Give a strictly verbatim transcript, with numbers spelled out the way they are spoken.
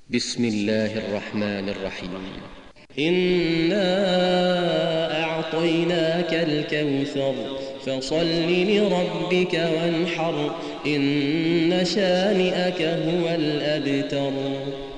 بسم الله الرحمن الرحيم. إنا أعطيناك الكوثر فصل لربك وانحر إن شانئك هو الأبتر.